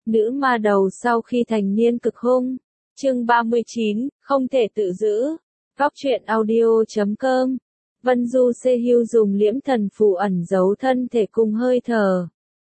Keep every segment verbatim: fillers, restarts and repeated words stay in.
Nữ ma đầu sau khi thành niên cực hung. Chương ba mươi chín, không thể tự giữ. Góc truyện audio chấm com. Vân Du Se-hyu dùng liễm thần phù ẩn giấu thân thể cùng hơi thở.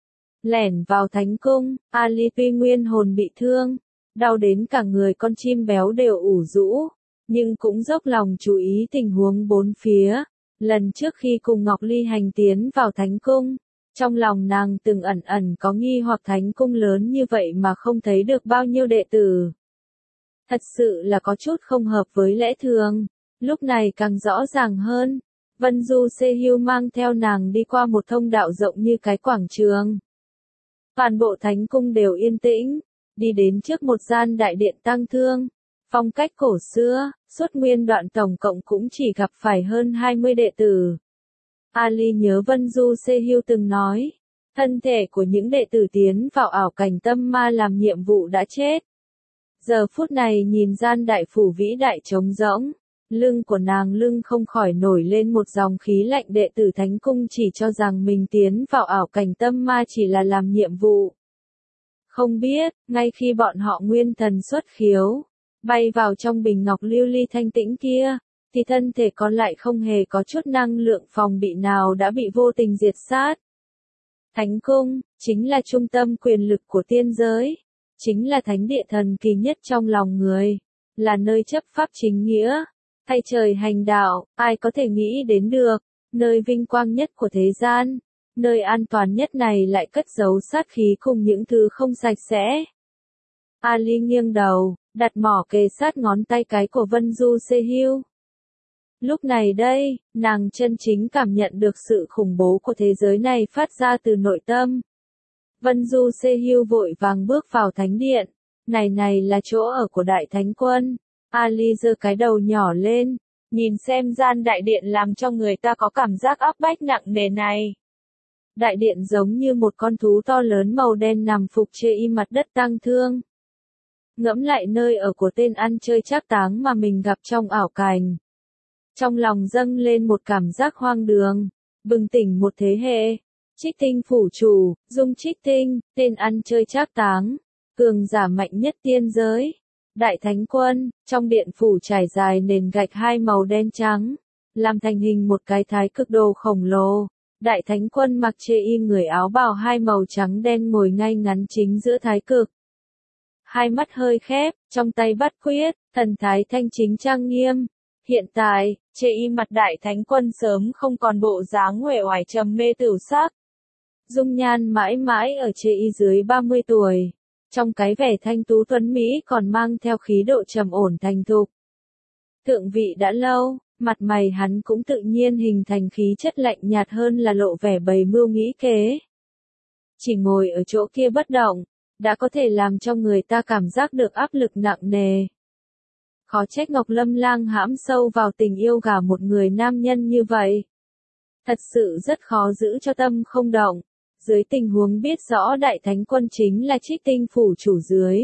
Lẻn vào thánh cung, Ali tuy nguyên hồn bị thương, đau đến cả người con chim béo đều ủ rũ, nhưng cũng dốc lòng chú ý tình huống bốn phía. Lần trước khi cùng Ngọc Ly hành tiến vào thánh cung, trong lòng nàng từng ẩn ẩn có nghi hoặc thánh cung lớn như vậy mà không thấy được bao nhiêu đệ tử. Thật sự là có chút không hợp với lẽ thường, lúc này càng rõ ràng hơn. Vân Du Se-hyu mang theo nàng đi qua một thông đạo rộng như cái quảng trường. Toàn bộ thánh cung đều yên tĩnh, đi đến trước một gian đại điện tang thương, phong cách cổ xưa, suốt nguyên đoạn tổng cộng cũng chỉ gặp phải hơn hai mươi đệ tử. Ali nhớ Vân Du Se-hyu từng nói, thân thể của những đệ tử tiến vào ảo cảnh tâm ma làm nhiệm vụ đã chết. Giờ phút này nhìn gian đại phủ vĩ đại trống rỗng, lưng của nàng lưng không khỏi nổi lên một dòng khí lạnh. Đệ tử thánh cung chỉ cho rằng mình tiến vào ảo cảnh tâm ma chỉ là làm nhiệm vụ. Không biết, ngay khi bọn họ nguyên thần xuất khiếu, bay vào trong bình ngọc lưu ly thanh tĩnh kia, thì thân thể còn lại không hề có chút năng lượng phòng bị nào đã bị vô tình diệt sát. Thánh cung, chính là trung tâm quyền lực của tiên giới, chính là thánh địa thần kỳ nhất trong lòng người, là nơi chấp pháp chính nghĩa, thay trời hành đạo, ai có thể nghĩ đến được, nơi vinh quang nhất của thế gian, nơi an toàn nhất này lại cất giấu sát khí cùng những thứ không sạch sẽ. Ali nghiêng đầu, đặt mỏ kề sát ngón tay cái của Vân Du Se-hyu. Lúc này đây, nàng chân chính cảm nhận được sự khủng bố của thế giới này phát ra từ nội tâm. Vân Du Se-hyu vội vàng bước vào thánh điện, này này là chỗ ở của đại thánh quân. Ali giơ cái đầu nhỏ lên, nhìn xem gian đại điện làm cho người ta có cảm giác áp bách nặng nề này. Đại điện giống như một con thú to lớn màu đen nằm phục trên y mặt đất tang thương. Ngẫm lại nơi ở của tên ăn chơi trác táng mà mình gặp trong ảo cảnh. Trong lòng dâng lên một cảm giác hoang đường, bừng tỉnh một thế hệ. Trích Tinh phủ chủ, Dung Trích Tinh, tên ăn chơi trác táng, cường giả mạnh nhất tiên giới. Đại thánh quân, trong điện phủ trải dài nền gạch hai màu đen trắng, làm thành hình một cái thái cực đồ khổng lồ. Đại thánh quân mặc chê y người áo bào hai màu trắng đen ngồi ngay ngắn chính giữa thái cực. Hai mắt hơi khép, trong tay bắt quyết, thần thái thanh chính trang nghiêm. Hiện tại, chê y mặt đại thánh quân sớm không còn bộ dáng uể oải trầm mê tửu sắc. Dung nhan mãi mãi ở chê y dưới ba mươi tuổi. Trong cái vẻ thanh tú tuấn Mỹ còn mang theo khí độ trầm ổn thành thục. Thượng vị đã lâu, mặt mày hắn cũng tự nhiên hình thành khí chất lạnh nhạt hơn là lộ vẻ bày mưu nghĩ kế. Chỉ ngồi ở chỗ kia bất động, đã có thể làm cho người ta cảm giác được áp lực nặng nề. Khó trách Ngọc Lâm Lang hãm sâu vào tình yêu gả một người nam nhân như vậy. Thật sự rất khó giữ cho tâm không động. Dưới tình huống biết rõ đại thánh quân chính là Trích Tinh phủ chủ dưới.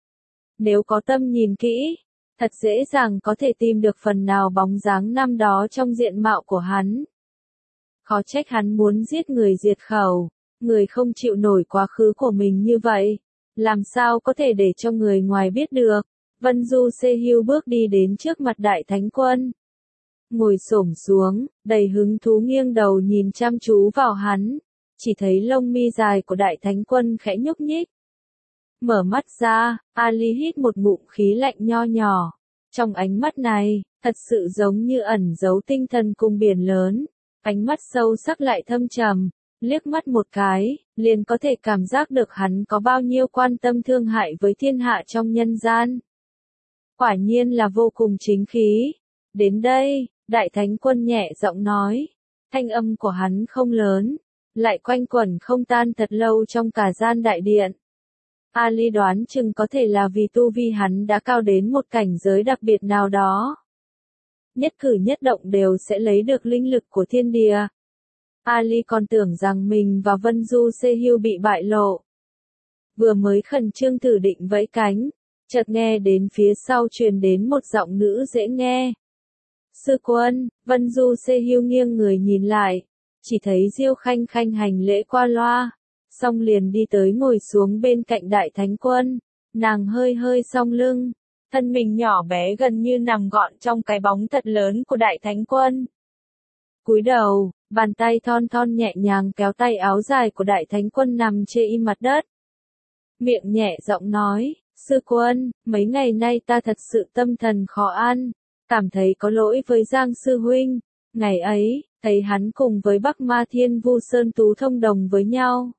Nếu có tâm nhìn kỹ, thật dễ dàng có thể tìm được phần nào bóng dáng năm đó trong diện mạo của hắn. Khó trách hắn muốn giết người diệt khẩu, người không chịu nổi quá khứ của mình như vậy, làm sao có thể để cho người ngoài biết được. Vân Du Se-hyu bước đi đến trước mặt đại thánh quân. Ngồi xổm xuống, đầy hứng thú nghiêng đầu nhìn chăm chú vào hắn. Chỉ thấy lông mi dài của đại thánh quân khẽ nhúc nhích. Mở mắt ra, Ali hít một ngụm khí lạnh nho nhỏ. Trong ánh mắt này, thật sự giống như ẩn giấu tinh thần cùng biển lớn. Ánh mắt sâu sắc lại thâm trầm, liếc mắt một cái, liền có thể cảm giác được hắn có bao nhiêu quan tâm thương hại với thiên hạ trong nhân gian. Quả nhiên là vô cùng chính khí. Đến đây, đại thánh quân nhẹ giọng nói. Thanh âm của hắn không lớn, lại quanh quẩn không tan thật lâu trong cả gian đại điện. Ali đoán chừng có thể là vì tu vi hắn đã cao đến một cảnh giới đặc biệt nào đó. Nhất cử nhất động đều sẽ lấy được linh lực của thiên địa. Ali còn tưởng rằng mình và Vân Du Se-hyu bị bại lộ. Vừa mới khẩn trương thử định vẫy cánh, chợt nghe đến phía sau truyền đến một giọng nữ dễ nghe. Sư quân, Vân Du Se-hyu nghiêng người nhìn lại. Chỉ thấy Diêu Khanh Khanh hành lễ qua loa. xong liền đi tới ngồi xuống bên cạnh Đại Thánh Quân, nàng hơi hơi cong lưng, thân mình nhỏ bé gần như nằm gọn trong cái bóng thật lớn của Đại Thánh Quân. Cúi đầu, bàn tay thon thon nhẹ nhàng kéo tay áo dài của Đại Thánh Quân nằm trên mặt đất. Miệng nhẹ giọng nói, sư quân, mấy ngày nay ta thật sự tâm thần khó an, cảm thấy có lỗi với Giang sư huynh, ngày ấy, thấy hắn cùng với Bắc Ma Thiên Vu Sơn Tú thông đồng với nhau.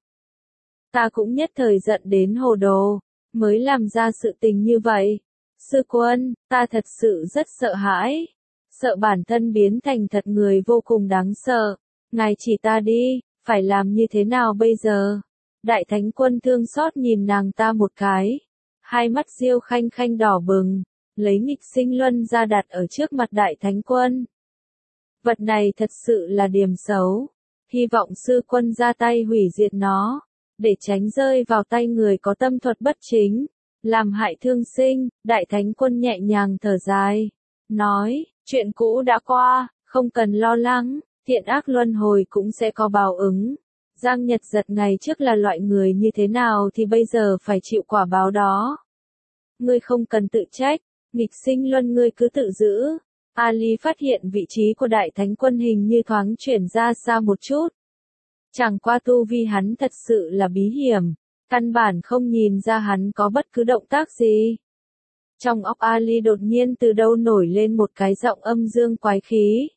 Ta cũng nhất thời giận đến hồ đồ, mới làm ra sự tình như vậy. Sư quân, ta thật sự rất sợ hãi, sợ bản thân biến thành thật người vô cùng đáng sợ, ngài chỉ ta đi, phải làm như thế nào bây giờ? Đại Thánh Quân thương xót nhìn nàng ta một cái, hai mắt Diêu Khanh Khanh đỏ bừng, lấy nghịch sinh luân ra đặt ở trước mặt Đại Thánh Quân. Vật này thật sự là điểm xấu, hy vọng sư quân ra tay hủy diệt nó, để tránh rơi vào tay người có tâm thuật bất chính, làm hại thương sinh. Đại Thánh Quân nhẹ nhàng thở dài, nói, chuyện cũ đã qua, không cần lo lắng, thiện ác luân hồi cũng sẽ có báo ứng. Giang Nhật Giật ngày trước là loại người như thế nào thì bây giờ phải chịu quả báo đó. Ngươi không cần tự trách, nghịch sinh luân ngươi cứ tự giữ. Ali phát hiện vị trí của Đại Thánh Quân hình như thoáng chuyển ra xa một chút. Chẳng qua tu vi hắn thật sự là bí hiểm, căn bản không nhìn ra hắn có bất cứ động tác gì. Trong óc Ali đột nhiên từ đâu nổi lên một cái giọng âm dương quái khí.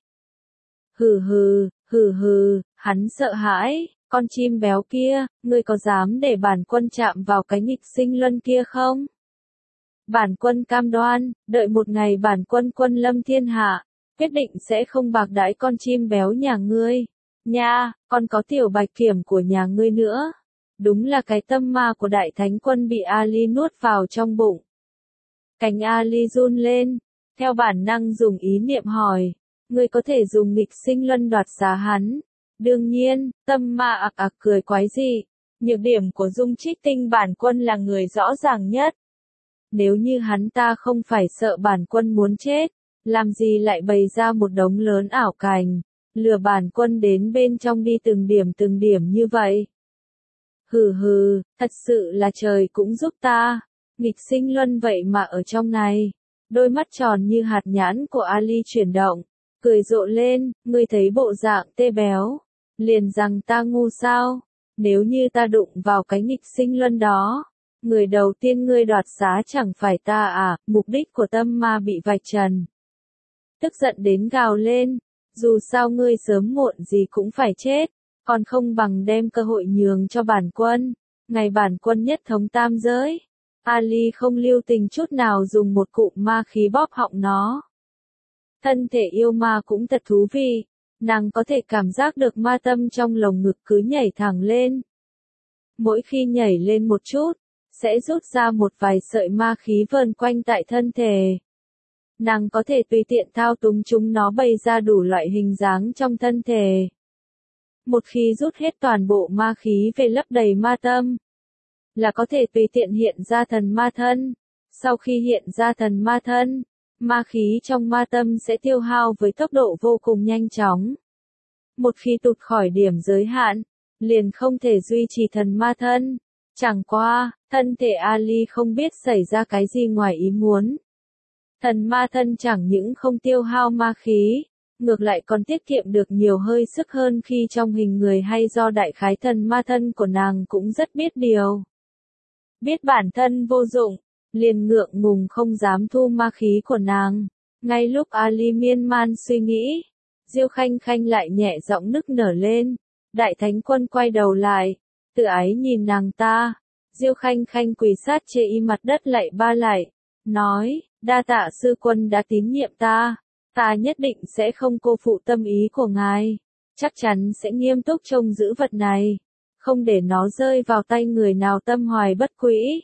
Hừ hừ, hừ hừ, hắn sợ hãi, con chim béo kia, ngươi có dám để bản quân chạm vào cái nghịch sinh luân kia không? Bản quân cam đoan, đợi một ngày bản quân quân lâm thiên hạ, quyết định sẽ không bạc đãi con chim béo nhà ngươi. Nha, còn có tiểu bạch kiểm của nhà ngươi nữa. Đúng là cái tâm ma của Đại Thánh Quân bị Ali nuốt vào trong bụng. Cánh Ali run lên, theo bản năng dùng ý niệm hỏi, ngươi có thể dùng nghịch sinh luân đoạt xá hắn. Đương nhiên, tâm ma ạc ạc cười quái dị, nhược điểm của Dung Trích Tinh bản quân là người rõ ràng nhất. Nếu như hắn ta không phải sợ bản quân muốn chết, làm gì lại bày ra một đống lớn ảo cảnh, lừa bản quân đến bên trong đi từng điểm từng điểm như vậy. Hừ hừ, thật sự là trời cũng giúp ta, nghịch sinh luân vậy mà ở trong này. Đôi mắt tròn như hạt nhãn của Ali chuyển động, cười rộ lên, ngươi thấy bộ dạng tê béo, liền rằng ta ngu sao? Nếu như ta đụng vào cái nghịch sinh luân đó, người đầu tiên ngươi đoạt xá chẳng phải ta à? Mục đích của tâm ma bị vạch trần. Tức giận đến gào lên, dù sao ngươi sớm muộn gì cũng phải chết, còn không bằng đem cơ hội nhường cho bản quân. Ngày bản quân nhất thống tam giới, Ali không lưu tình chút nào dùng một cụm ma khí bóp họng nó. Thân thể yêu ma cũng thật thú vị, nàng có thể cảm giác được ma tâm trong lồng ngực cứ nhảy thẳng lên. Mỗi khi nhảy lên một chút, sẽ rút ra một vài sợi ma khí vờn quanh tại thân thể. Nàng có thể tùy tiện thao túng chúng nó bày ra đủ loại hình dáng trong thân thể. Một khi rút hết toàn bộ ma khí về lấp đầy ma tâm, là có thể tùy tiện hiện ra thần ma thân. Sau khi hiện ra thần ma thân, ma khí trong ma tâm sẽ tiêu hao với tốc độ vô cùng nhanh chóng. Một khi tụt khỏi điểm giới hạn, liền không thể duy trì thần ma thân. Chẳng qua, thân thể Ali không biết xảy ra cái gì ngoài ý muốn. Thần ma thân chẳng những không tiêu hao ma khí, ngược lại còn tiết kiệm được nhiều hơi sức hơn khi trong hình người hay do đại khái thần ma thân của nàng cũng rất biết điều. Biết bản thân vô dụng, liền ngượng ngùng không dám thu ma khí của nàng. Ngay lúc Ali miên man suy nghĩ, Diêu Khanh Khanh lại nhẹ giọng nức nở lên. Đại Thánh Quân quay đầu lại, tự ái nhìn nàng ta. Diêu Khanh Khanh quỳ sát chê y mặt đất lạy ba lại, nói, đa tạ sư quân đã tín nhiệm ta, ta nhất định sẽ không cô phụ tâm ý của ngài, chắc chắn sẽ nghiêm túc trông giữ vật này, không để nó rơi vào tay người nào tâm hoài bất quỹ.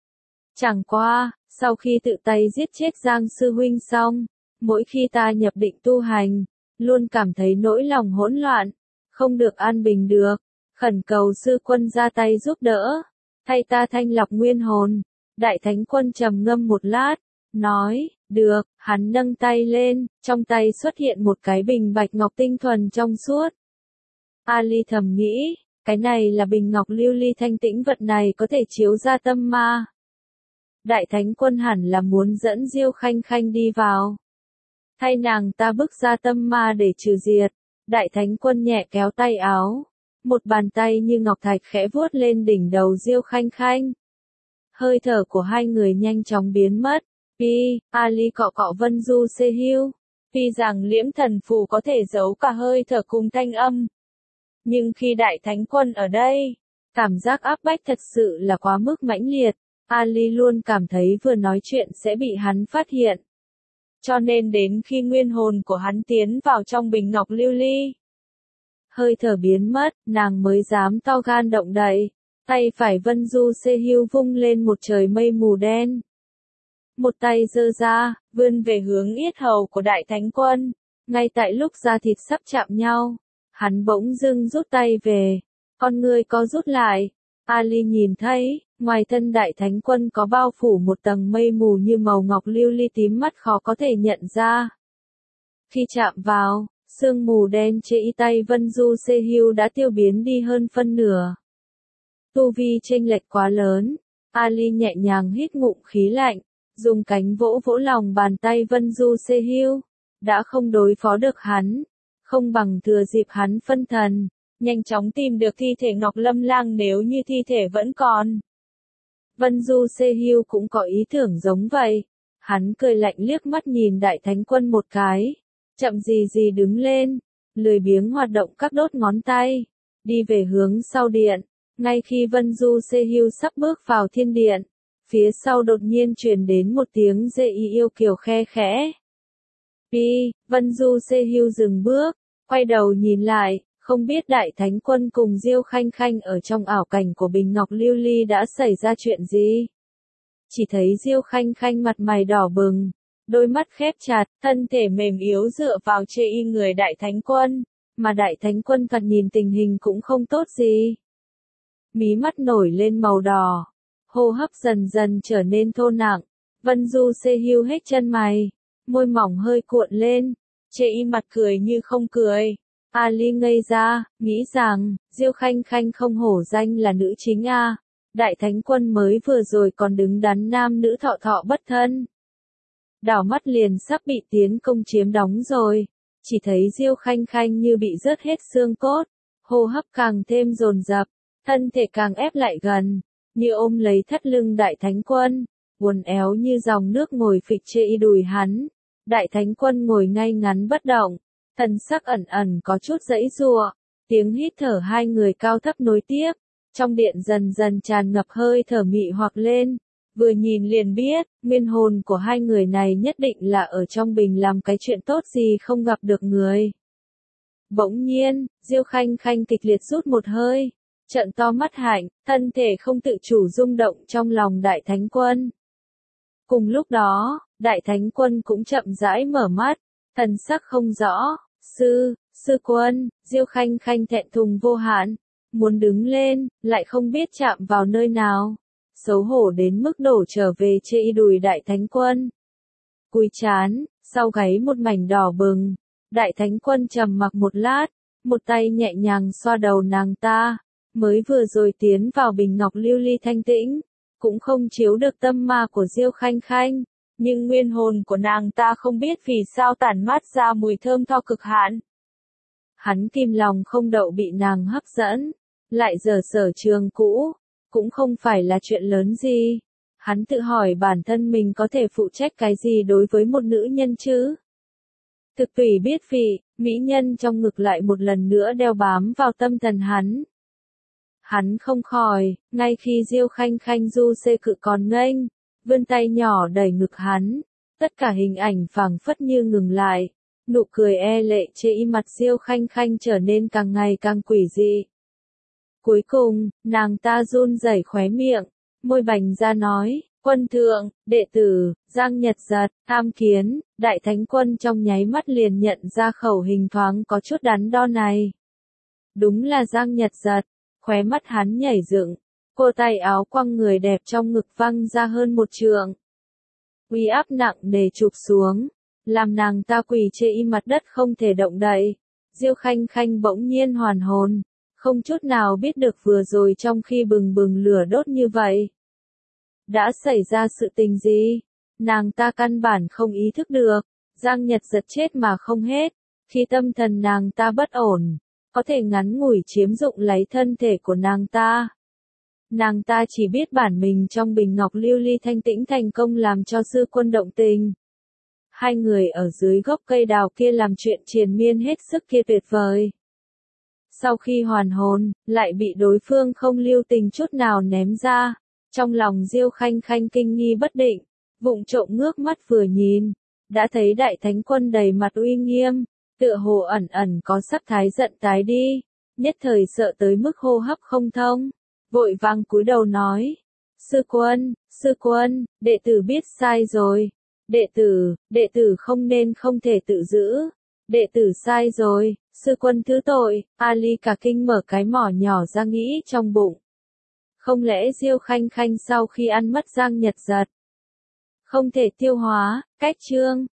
Chẳng qua, sau khi tự tay giết chết Giang sư huynh xong, mỗi khi ta nhập định tu hành, luôn cảm thấy nỗi lòng hỗn loạn, không được an bình được, khẩn cầu sư quân ra tay giúp đỡ, thay ta thanh lọc nguyên hồn. Đại Thánh Quân trầm ngâm một lát, nói, được. Hắn nâng tay lên, trong tay xuất hiện một cái bình bạch ngọc tinh thuần trong suốt. Ali thầm nghĩ, Cái này là bình ngọc lưu ly thanh tĩnh, vật này có thể chiếu ra tâm ma. Đại Thánh Quân hẳn là muốn dẫn Diêu Khanh Khanh đi vào. Thay nàng ta bức ra tâm ma để trừ diệt. Đại Thánh Quân nhẹ kéo tay áo. Một bàn tay như ngọc thạch khẽ vuốt lên đỉnh đầu Diêu Khanh Khanh. Hơi thở của hai người nhanh chóng biến mất. Pi, Ali cọ cọ Vân Du Xê Hưu. Tuy rằng liễm thần phù có thể giấu cả hơi thở cùng thanh âm. Nhưng khi Đại Thánh Quân ở đây, cảm giác áp bách thật sự là quá mức mãnh liệt. Ali luôn cảm thấy vừa nói chuyện sẽ bị hắn phát hiện. Cho nên đến khi nguyên hồn của hắn tiến vào trong bình ngọc lưu ly, hơi thở biến mất, nàng mới dám to gan động đậy. Tay phải Vân Du Xê Hưu vung lên một trời mây mù đen. Một tay giơ ra, vươn về hướng yết hầu của Đại Thánh Quân. Ngay tại lúc da thịt sắp chạm nhau, hắn bỗng dưng rút tay về. Con người có rút lại. Ali nhìn thấy, ngoài thân Đại Thánh Quân có bao phủ một tầng mây mù như màu ngọc lưu ly tím, mắt khó có thể nhận ra. Khi chạm vào, sương mù đen trên tay Vân Du Xê Hưu đã tiêu biến đi hơn phân nửa. Tu vi chênh lệch quá lớn, Ali nhẹ nhàng hít ngụm khí lạnh, dùng cánh vỗ vỗ lòng bàn tay Vân Du Xê Hưu. Đã không đối phó được hắn, không bằng thừa dịp hắn phân thần, nhanh chóng tìm được thi thể Ngọc Lâm Lang nếu như thi thể vẫn còn. Vân Du Xê Hưu cũng có ý tưởng giống vậy. Hắn cười lạnh liếc mắt nhìn Đại Thánh Quân một cái, chậm gì gì đứng lên, lười biếng hoạt động các đốt ngón tay, đi về hướng sau điện. Ngay khi Vân Du Xê Hưu sắp bước vào thiên điện, phía sau đột nhiên truyền đến một tiếng dê y yêu kiều khe khẽ. Pi, Vân Du Xê Hưu dừng bước, quay đầu nhìn lại, không biết Đại Thánh Quân cùng Diêu Khanh Khanh ở trong ảo cảnh của bình ngọc lưu ly đã xảy ra chuyện gì. Chỉ thấy Diêu Khanh Khanh mặt mày đỏ bừng, đôi mắt khép chặt, thân thể mềm yếu dựa vào chê y người Đại Thánh Quân, mà Đại Thánh Quân thoạt nhìn tình hình cũng không tốt gì. Mí mắt nổi lên màu đỏ, hô hấp dần dần trở nên thô nặng. Vân Du Xê Hưu hết chân mày, môi mỏng hơi cuộn lên, chê y mặt cười như không cười. Ali ngây ra, nghĩ rằng, Diêu Khanh Khanh không hổ danh là nữ chính a. Đại Thánh Quân mới vừa rồi còn đứng đắn nam nữ thọ thọ bất thân. Đảo mắt liền sắp bị tiến công chiếm đóng rồi, chỉ thấy Diêu Khanh Khanh như bị rớt hết xương cốt, hô hấp càng thêm dồn dập, thân thể càng ép lại gần, như ôm lấy thắt lưng Đại Thánh Quân, uốn éo như dòng nước ngồi phịch chê y đùi hắn. Đại Thánh Quân ngồi ngay ngắn bất động, thần sắc ẩn ẩn có chút giãy giụa, tiếng hít thở hai người cao thấp nối tiếp, trong điện dần dần tràn ngập hơi thở mị hoặc lên, vừa nhìn liền biết, nguyên hồn của hai người này nhất định là ở trong bình làm cái chuyện tốt gì không gặp được người. Bỗng nhiên, Diêu Khanh Khanh kịch liệt rút một hơi, trợn to mắt hạnh, thân thể không tự chủ rung động trong lòng Đại Thánh Quân. Cùng lúc đó, Đại Thánh Quân cũng chậm rãi mở mắt, thần sắc không rõ. Sư, sư quân, Diêu Khanh Khanh thẹn thùng vô hạn, muốn đứng lên, lại không biết chạm vào nơi nào, xấu hổ đến mức đổ trở về chê y đùi Đại Thánh Quân. Cúi chán, sau gáy một mảnh đỏ bừng, Đại Thánh Quân trầm mặc một lát, một tay nhẹ nhàng xoa đầu nàng ta, mới vừa rồi tiến vào bình ngọc lưu ly thanh tĩnh, cũng không chiếu được tâm ma của Diêu Khanh Khanh. Nhưng nguyên hồn của nàng ta không biết vì sao tản mát ra mùi thơm tho cực hạn. Hắn kìm lòng không đậu bị nàng hấp dẫn, lại giờ sở trường cũ, cũng không phải là chuyện lớn gì. Hắn tự hỏi bản thân mình có thể phụ trách cái gì đối với một nữ nhân chứ? Thực tùy biết vị, mỹ nhân trong ngực lại một lần nữa đeo bám vào tâm thần hắn. Hắn không khỏi, ngay khi Diêu Khanh Khanh du xê cự còn nghênh, vươn tay nhỏ đẩy ngực hắn, tất cả hình ảnh phảng phất như ngừng lại, nụ cười e lệ trên y mặt Diêu Khanh Khanh trở nên càng ngày càng quỷ dị. Cuối cùng, nàng ta run rẩy khóe miệng, môi bành ra nói, Quân thượng, đệ tử, Giang Nhật Giật, tham kiến. Đại Thánh Quân trong nháy mắt liền nhận ra khẩu hình thoáng có chút đắn đo này. Đúng là Giang Nhật Giật, khóe mắt hắn nhảy dựng, cô tay áo quăng người đẹp trong ngực văng ra hơn một trượng. Uy áp nặng nề chụp xuống, làm nàng ta quỳ trên y mặt đất không thể động đậy. Diêu Khanh Khanh bỗng nhiên hoàn hồn, không chút nào biết được vừa rồi trong khi bừng bừng lửa đốt như vậy. Đã xảy ra sự tình gì? Nàng ta căn bản không ý thức được, Giang Nhật giật chết mà không hết, khi tâm thần nàng ta bất ổn, có thể ngắn ngủi chiếm dụng lấy thân thể của nàng ta. Nàng ta chỉ biết bản mình trong bình ngọc lưu ly thanh tĩnh thành công làm cho sư quân động tình. Hai người ở dưới gốc cây đào kia làm chuyện triền miên hết sức kia tuyệt vời. Sau khi hoàn hồn, lại bị đối phương không lưu tình chút nào ném ra. Trong lòng Diêu Khanh Khanh kinh nghi bất định, vụng trộm ngước mắt vừa nhìn, đã thấy đại thánh quân đầy mặt uy nghiêm, tựa hồ ẩn ẩn có sắp thái giận tái đi, nhất thời sợ tới mức hô hấp không thông, vội vàng cúi đầu nói: "Sư quân, sư quân, đệ tử biết sai rồi, đệ tử, đệ tử không nên không thể tự giữ, đệ tử sai rồi, sư quân thứ tội." Ali cả kinh mở cái mỏ nhỏ ra nghĩ trong bụng. Không lẽ Diêu Khanh Khanh sau khi ăn mất Giang Nhật giật không thể tiêu hóa, cách chương